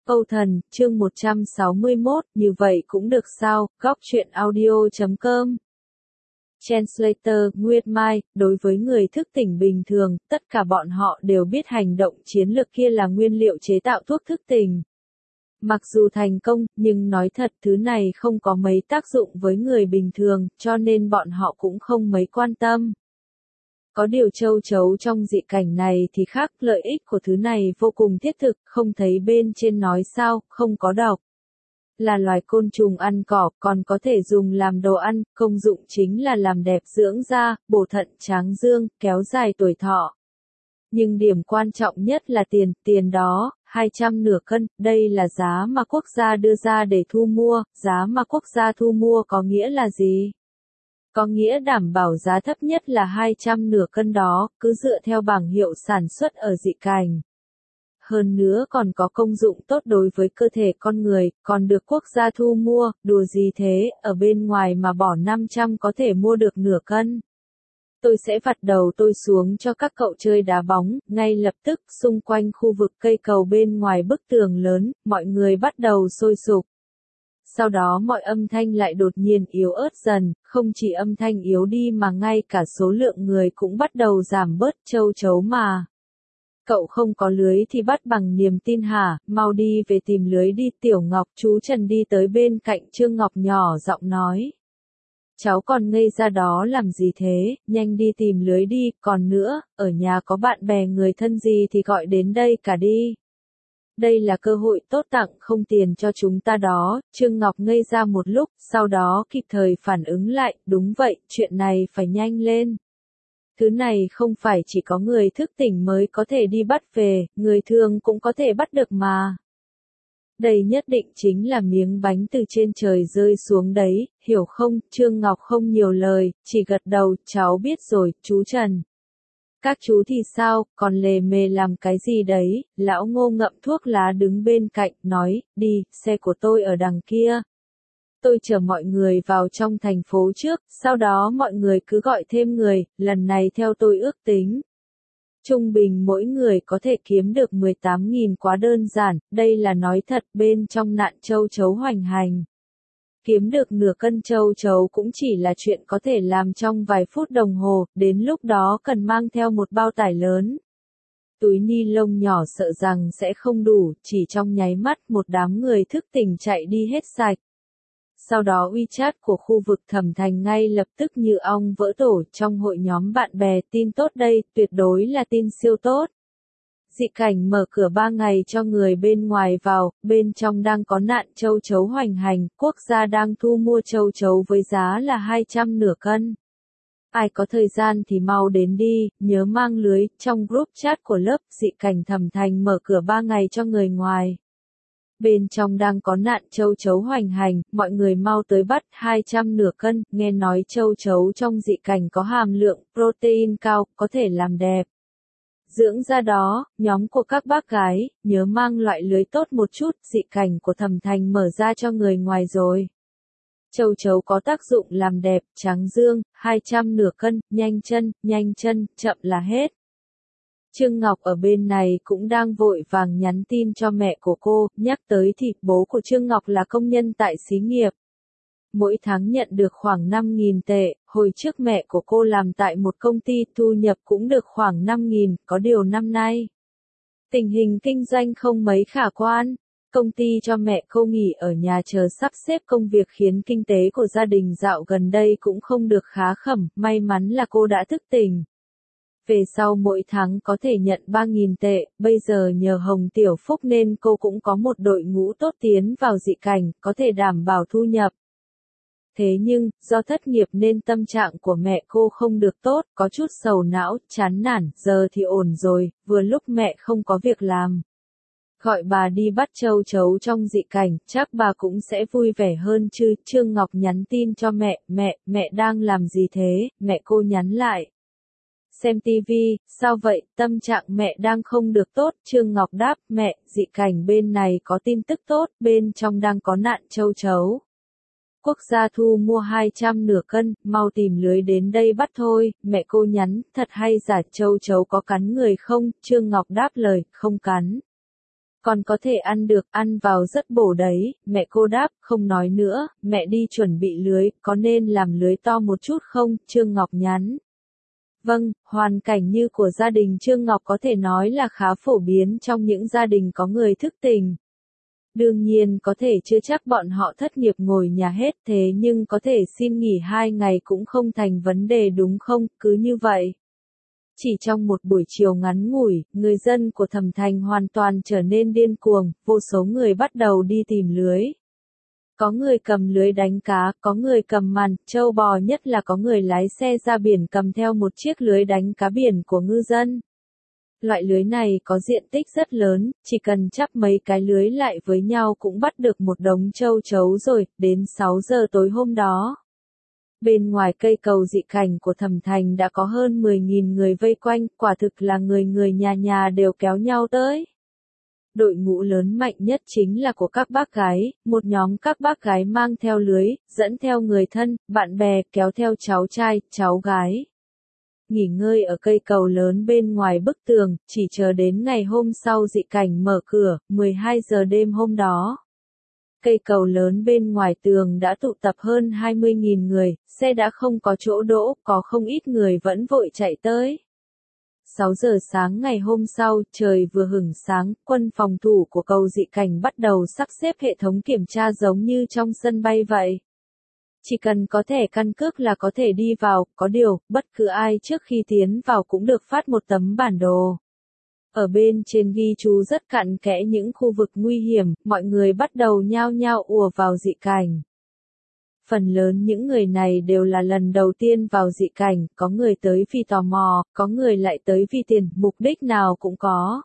Câu thần, chương 161, như vậy cũng được sao, góc truyện audio.com. Translator, Nguyệt Mai, đối với người thức tỉnh bình thường, tất cả bọn họ đều biết hành động chiến lược kia là nguyên liệu chế tạo thuốc thức tỉnh. Mặc dù thành công, nhưng nói thật thứ này không có mấy tác dụng với người bình thường, cho nên bọn họ cũng không mấy quan tâm. Có điều châu chấu trong dị cảnh này thì khác, lợi ích của thứ này vô cùng thiết thực, không thấy bên trên nói sao, không có độc. Là loài côn trùng ăn cỏ, còn có thể dùng làm đồ ăn, công dụng chính là làm đẹp dưỡng da, bổ thận tráng dương, kéo dài tuổi thọ. Nhưng điểm quan trọng nhất là tiền đó, 200 nửa cân, đây là giá mà quốc gia đưa ra để thu mua, giá mà quốc gia thu mua có nghĩa là gì? Có nghĩa đảm bảo giá thấp nhất là 200 nửa cân đó, cứ dựa theo bảng hiệu sản xuất ở dị cảnh. Hơn nữa còn có công dụng tốt đối với cơ thể con người, còn được quốc gia thu mua, đùa gì thế, ở bên ngoài mà bỏ 500 có thể mua được nửa cân. Tôi sẽ vặt đầu tôi xuống cho các cậu chơi đá bóng, ngay lập tức, xung quanh khu vực cây cầu bên ngoài bức tường lớn, mọi người bắt đầu sôi sục. Sau đó mọi âm thanh lại đột nhiên yếu ớt dần, không chỉ âm thanh yếu đi mà ngay cả số lượng người cũng bắt đầu giảm bớt, châu chấu mà. Cậu không có lưới thì bắt bằng niềm tin hả, mau đi về tìm lưới đi. Tiểu Ngọc, chú Trần đi tới bên cạnh Trương Ngọc nhỏ giọng nói. Cháu còn ngây ra đó làm gì thế, nhanh đi tìm lưới đi, còn nữa, ở nhà có bạn bè người thân gì thì gọi đến đây cả đi. Đây là cơ hội tốt tặng không tiền cho chúng ta đó. Trương Ngọc ngây ra một lúc, sau đó kịp thời phản ứng lại, đúng vậy, chuyện này phải nhanh lên. Thứ này không phải chỉ có người thức tỉnh mới có thể đi bắt về, người thường cũng có thể bắt được mà. Đây nhất định chính là miếng bánh từ trên trời rơi xuống đấy, hiểu không? Trương Ngọc không nhiều lời, chỉ gật đầu, cháu biết rồi, chú Trần. Các chú thì sao, còn lề mề làm cái gì đấy? Lão Ngô ngậm thuốc lá đứng bên cạnh, nói, đi, xe của tôi ở đằng kia. Tôi chở mọi người vào trong thành phố trước, sau đó mọi người cứ gọi thêm người, lần này theo tôi ước tính. Trung bình mỗi người có thể kiếm được 18.000 quá đơn giản, đây là nói thật, bên trong nạn châu chấu hoành hành. Kiếm được nửa cân châu chấu cũng chỉ là chuyện có thể làm trong vài phút đồng hồ, đến lúc đó cần mang theo một bao tải lớn. Túi ni lông nhỏ sợ rằng sẽ không đủ, chỉ trong nháy mắt một đám người thức tỉnh chạy đi hết sạch. Sau đó WeChat của khu vực Thẩm Thành ngay lập tức như ong vỡ tổ trong hội nhóm bạn bè, tin tốt đây, tuyệt đối là tin siêu tốt. Dị cảnh mở cửa 3 ngày cho người bên ngoài vào, bên trong đang có nạn châu chấu hoành hành, quốc gia đang thu mua châu chấu với giá là 200 nửa cân. Ai có thời gian thì mau đến đi, nhớ mang lưới, trong group chat của lớp dị cảnh Thẩm Thành mở cửa 3 ngày cho người ngoài. Bên trong đang có nạn châu chấu hoành hành, mọi người mau tới bắt 200 nửa cân, nghe nói châu chấu trong dị cảnh có hàm lượng protein cao, có thể làm đẹp. Dưỡng da đó, nhóm của các bác gái, nhớ mang loại lưới tốt một chút, dị cảnh của Thẩm Thành mở ra cho người ngoài rồi. Châu chấu có tác dụng làm đẹp, tráng dương, 200 nửa cân, nhanh chân, chậm là hết. Trương Ngọc ở bên này cũng đang vội vàng nhắn tin cho mẹ của cô, nhắc tới thì bố của Trương Ngọc là công nhân tại xí nghiệp. Mỗi tháng nhận được khoảng 5.000 tệ, hồi trước mẹ của cô làm tại một công ty thu nhập cũng được khoảng 5.000, có điều năm nay. Tình hình kinh doanh không mấy khả quan, công ty cho mẹ cô nghỉ ở nhà chờ sắp xếp công việc khiến kinh tế của gia đình dạo gần đây cũng không được khá khẩm, may mắn là cô đã thức tỉnh. Về sau mỗi tháng có thể nhận 3.000 tệ, bây giờ nhờ Hồng Tiểu Phúc nên cô cũng có một đội ngũ tốt tiến vào dị cảnh, có thể đảm bảo thu nhập. Thế nhưng, do thất nghiệp nên tâm trạng của mẹ cô không được tốt, có chút sầu não, chán nản, giờ thì ổn rồi, vừa lúc mẹ không có việc làm. Gọi bà đi bắt châu chấu trong dị cảnh, chắc bà cũng sẽ vui vẻ hơn chứ. Trương Ngọc nhắn tin cho mẹ đang làm gì thế, mẹ cô nhắn lại. Xem tivi, sao vậy, tâm trạng mẹ đang không được tốt, Trương Ngọc đáp, mẹ, dị cảnh bên này có tin tức tốt, bên trong đang có nạn châu chấu. Quốc gia thu mua 200 nửa cân, mau tìm lưới đến đây bắt thôi, mẹ cô nhắn, thật hay giả, châu chấu có cắn người không, Trương Ngọc đáp lời, không cắn. Còn có thể ăn được, ăn vào rất bổ đấy, mẹ cô đáp, không nói nữa, mẹ đi chuẩn bị lưới, có nên làm lưới to một chút không, Trương Ngọc nhắn. Vâng, hoàn cảnh như của gia đình Trương Ngọc có thể nói là khá phổ biến trong những gia đình có người thức tình. Đương nhiên có thể chưa chắc bọn họ thất nghiệp ngồi nhà hết thế nhưng có thể xin nghỉ 2 ngày cũng không thành vấn đề đúng không, cứ như vậy. Chỉ trong một buổi chiều ngắn ngủi, người dân của Thẩm Thành hoàn toàn trở nên điên cuồng, vô số người bắt đầu đi tìm lưới. Có người cầm lưới đánh cá, có người cầm màn, trâu bò nhất là có người lái xe ra biển cầm theo một chiếc lưới đánh cá biển của ngư dân. Loại lưới này có diện tích rất lớn, chỉ cần chắp mấy cái lưới lại với nhau cũng bắt được một đống châu chấu rồi, đến 6 giờ tối hôm đó. Bên ngoài cây cầu dị cảnh của Thẩm Thành đã có hơn 10.000 người vây quanh, quả thực là người người nhà nhà đều kéo nhau tới. Đội ngũ lớn mạnh nhất chính là của các bác gái, một nhóm các bác gái mang theo lưới, dẫn theo người thân, bạn bè, kéo theo cháu trai, cháu gái. Nghỉ ngơi ở cây cầu lớn bên ngoài bức tường, chỉ chờ đến ngày hôm sau dị cảnh mở cửa, 12 giờ đêm hôm đó. Cây cầu lớn bên ngoài tường đã tụ tập hơn 20.000 người, xe đã không có chỗ đỗ, có không ít người vẫn vội chạy tới. 6 giờ sáng ngày hôm sau, trời vừa hửng sáng, quân phòng thủ của cầu dị cảnh bắt đầu sắp xếp hệ thống kiểm tra giống như trong sân bay vậy. Chỉ cần có thẻ căn cước là có thể đi vào, có điều, bất cứ ai trước khi tiến vào cũng được phát một tấm bản đồ. Ở bên trên ghi chú rất cặn kẽ những khu vực nguy hiểm, mọi người bắt đầu nhao nhao ùa vào dị cảnh. Phần lớn những người này đều là lần đầu tiên vào dị cảnh, có người tới vì tò mò, có người lại tới vì tiền, mục đích nào cũng có.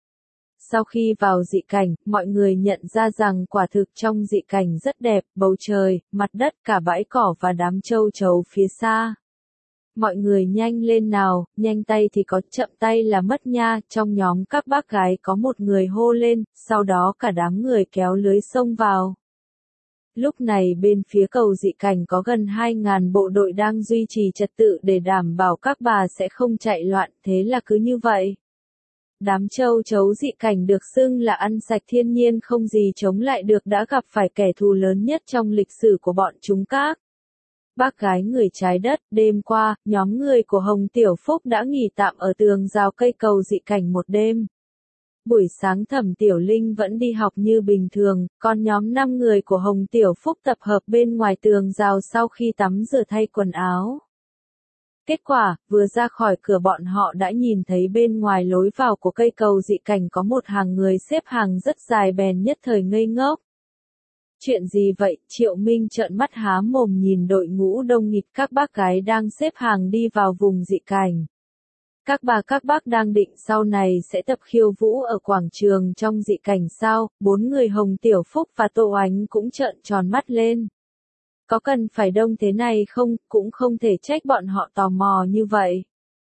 Sau khi vào dị cảnh, mọi người nhận ra rằng quả thực trong dị cảnh rất đẹp, bầu trời, mặt đất, cả bãi cỏ và đám châu chấu phía xa. Mọi người nhanh lên nào, nhanh tay thì có, chậm tay là mất nha, trong nhóm các bác gái có một người hô lên, sau đó cả đám người kéo lưới xông vào. Lúc này bên phía cầu dị cảnh có gần 2.000 bộ đội đang duy trì trật tự để đảm bảo các bà sẽ không chạy loạn, thế là cứ như vậy. Đám châu chấu dị cảnh được xưng là ăn sạch thiên nhiên không gì chống lại được đã gặp phải kẻ thù lớn nhất trong lịch sử của bọn chúng các. Bác gái người trái đất, đêm qua, nhóm người của Hồng Tiểu Phúc đã nghỉ tạm ở tường rào cây cầu dị cảnh một đêm. Buổi sáng Thẩm Tiểu Linh vẫn đi học như bình thường, còn nhóm 5 người của Hồng Tiểu Phúc tập hợp bên ngoài tường rào sau khi tắm rửa thay quần áo. Kết quả, vừa ra khỏi cửa bọn họ đã nhìn thấy bên ngoài lối vào của cây cầu dị cảnh có một hàng người xếp hàng rất dài bèn nhất thời ngây ngốc. Chuyện gì vậy? Triệu Minh trợn mắt há mồm nhìn đội ngũ đông nghịt các bác gái đang xếp hàng đi vào vùng dị cảnh. Các bà các bác đang định sau này sẽ tập khiêu vũ ở quảng trường trong dị cảnh sao? 4 người Hồng Tiểu Phúc và Tô Ánh cũng trợn tròn mắt lên. Có cần phải đông thế này không? Cũng không thể trách bọn họ tò mò như vậy.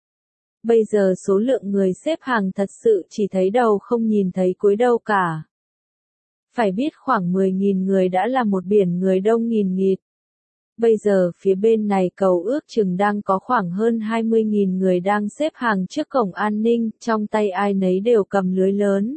Bây giờ số lượng người xếp hàng thật sự chỉ thấy đầu không nhìn thấy cuối đâu cả. Phải biết khoảng 10.000 người đã là một biển người đông nghìn nghịt. Bây giờ phía bên này cầu ước chừng đang có khoảng hơn 20.000 người đang xếp hàng trước cổng an ninh, trong tay ai nấy đều cầm lưới lớn.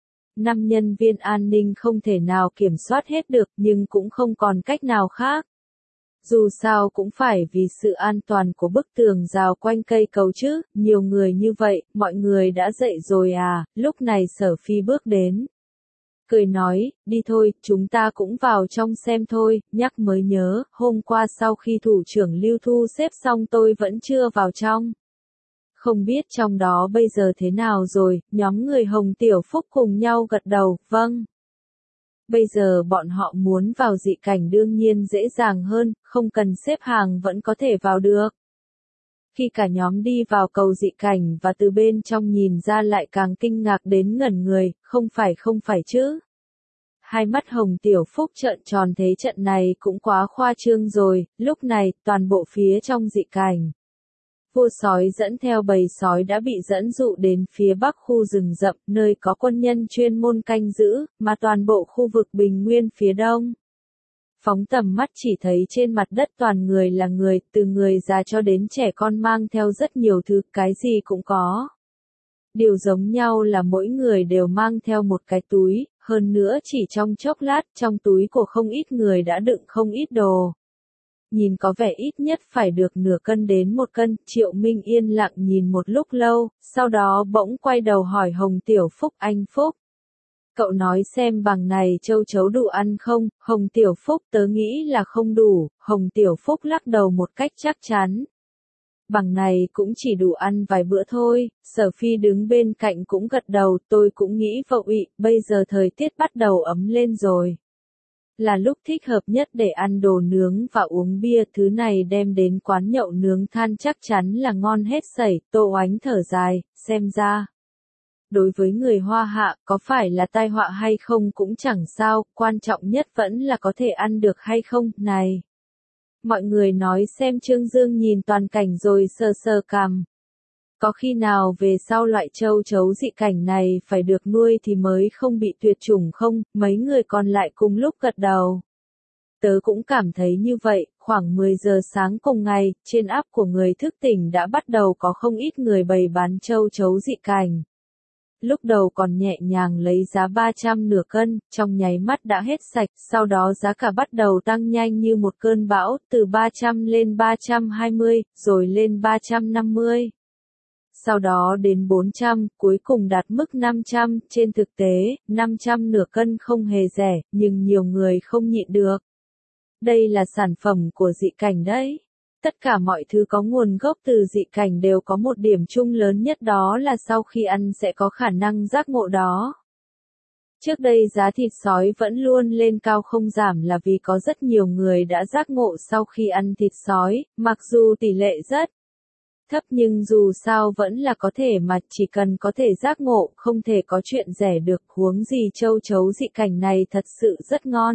5 nhân viên an ninh không thể nào kiểm soát hết được nhưng cũng không còn cách nào khác. Dù sao cũng phải vì sự an toàn của bức tường rào quanh cây cầu chứ, nhiều người như vậy, mọi người đã dậy rồi à, lúc này Sở Phi bước đến. Cười nói, đi thôi, chúng ta cũng vào trong xem thôi, nhắc mới nhớ, hôm qua sau khi thủ trưởng Lưu thu xếp xong tôi vẫn chưa vào trong. Không biết trong đó bây giờ thế nào rồi, nhóm người Hồng Tiểu Phúc cùng nhau gật đầu, vâng. Bây giờ bọn họ muốn vào dị cảnh đương nhiên dễ dàng hơn, không cần xếp hàng vẫn có thể vào được. Khi cả nhóm đi vào cầu dị cảnh và từ bên trong nhìn ra lại càng kinh ngạc đến ngẩn người, không phải chứ. Hai mắt Hồng Tiểu Phúc trợn tròn thế trận này cũng quá khoa trương rồi, lúc này, toàn bộ phía trong dị cảnh. Vua sói dẫn theo bầy sói đã bị dẫn dụ đến phía bắc khu rừng rậm, nơi có quân nhân chuyên môn canh giữ, mà toàn bộ khu vực bình nguyên phía đông. Phóng tầm mắt chỉ thấy trên mặt đất toàn người là người, từ người già cho đến trẻ con mang theo rất nhiều thứ, cái gì cũng có. Điều giống nhau là mỗi người đều mang theo một cái túi, hơn nữa chỉ trong chốc lát, trong túi của không ít người đã đựng không ít đồ. Nhìn có vẻ ít nhất phải được nửa cân đến 1 cân, Triệu Minh yên lặng nhìn một lúc lâu, sau đó bỗng quay đầu hỏi Hồng Tiểu Phúc, anh Phúc. Cậu nói xem bằng này châu chấu đủ ăn không? Hồng Tiểu Phúc, tớ nghĩ là không đủ. Hồng Tiểu Phúc lắc đầu một cách chắc chắn. Bằng này cũng chỉ đủ ăn vài bữa thôi. Sở Phi đứng bên cạnh cũng gật đầu, tôi cũng nghĩ vậy, bây giờ thời tiết bắt đầu ấm lên rồi. Là lúc thích hợp nhất để ăn đồ nướng và uống bia, thứ này đem đến quán nhậu nướng than chắc chắn là ngon hết sảy. Tô Oánh thở dài, xem ra. Đối với người Hoa Hạ, có phải là tai họa hay không cũng chẳng sao, quan trọng nhất vẫn là có thể ăn được hay không, này. Mọi người nói xem. Trương Dương nhìn toàn cảnh rồi sờ sờ cằm. Có khi nào về sau loại châu chấu dị cảnh này phải được nuôi thì mới không bị tuyệt chủng không? Mấy người còn lại cùng lúc gật đầu. Tớ cũng cảm thấy như vậy, khoảng 10 giờ sáng cùng ngày, trên app của người thức tỉnh đã bắt đầu có không ít người bày bán châu chấu dị cảnh. Lúc đầu còn nhẹ nhàng lấy giá 300 nửa cân, trong nháy mắt đã hết sạch, sau đó giá cả bắt đầu tăng nhanh như một cơn bão, từ 300 lên 320, rồi lên 350. Sau đó đến 400, cuối cùng đạt mức 500, trên thực tế, 500 nửa cân không hề rẻ, nhưng nhiều người không nhịn được. Đây là sản phẩm của dị cảnh đấy. Tất cả mọi thứ có nguồn gốc từ dị cảnh đều có một điểm chung lớn nhất, đó là sau khi ăn sẽ có khả năng giác ngộ đó. Trước đây giá thịt sói vẫn luôn lên cao không giảm là vì có rất nhiều người đã giác ngộ sau khi ăn thịt sói, mặc dù tỷ lệ rất thấp nhưng dù sao vẫn là có thể, mà chỉ cần có thể giác ngộ, không thể có chuyện rẻ được, huống gì châu chấu dị cảnh này thật sự rất ngon.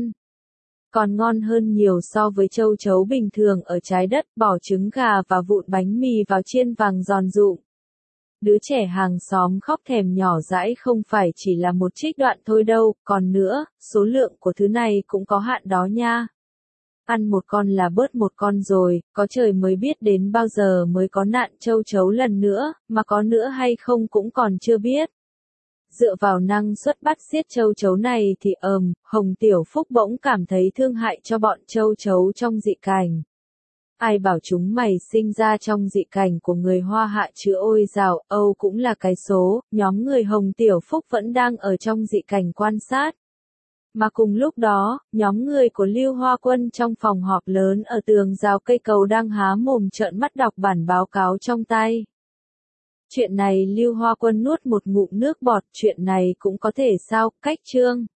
Còn ngon hơn nhiều so với châu chấu bình thường ở trái đất, bỏ trứng gà và vụn bánh mì vào chiên vàng giòn rụm. Đứa trẻ hàng xóm khóc thèm nhỏ dãi không phải chỉ là một trích đoạn thôi đâu, còn nữa, số lượng của thứ này cũng có hạn đó nha. Ăn một con là bớt một con rồi, có trời mới biết đến bao giờ mới có nạn châu chấu lần nữa, mà có nữa hay không cũng còn chưa biết. Dựa vào năng suất bắt giết châu chấu này thì Hồng Tiểu Phúc bỗng cảm thấy thương hại cho bọn châu chấu trong dị cảnh. Ai bảo chúng mày sinh ra trong dị cảnh của người Hoa Hạ chứ, ôi dào, Âu cũng là cái số. Nhóm người Hồng Tiểu Phúc vẫn đang ở trong dị cảnh quan sát. Mà cùng lúc đó, nhóm người của Lưu Hoa Quân trong phòng họp lớn ở tường rào cây cầu đang há mồm trợn mắt đọc bản báo cáo trong tay. Chuyện này Lưu Hoa Quân nuốt một ngụm nước bọt, chuyện này cũng có thể sao, cách Trương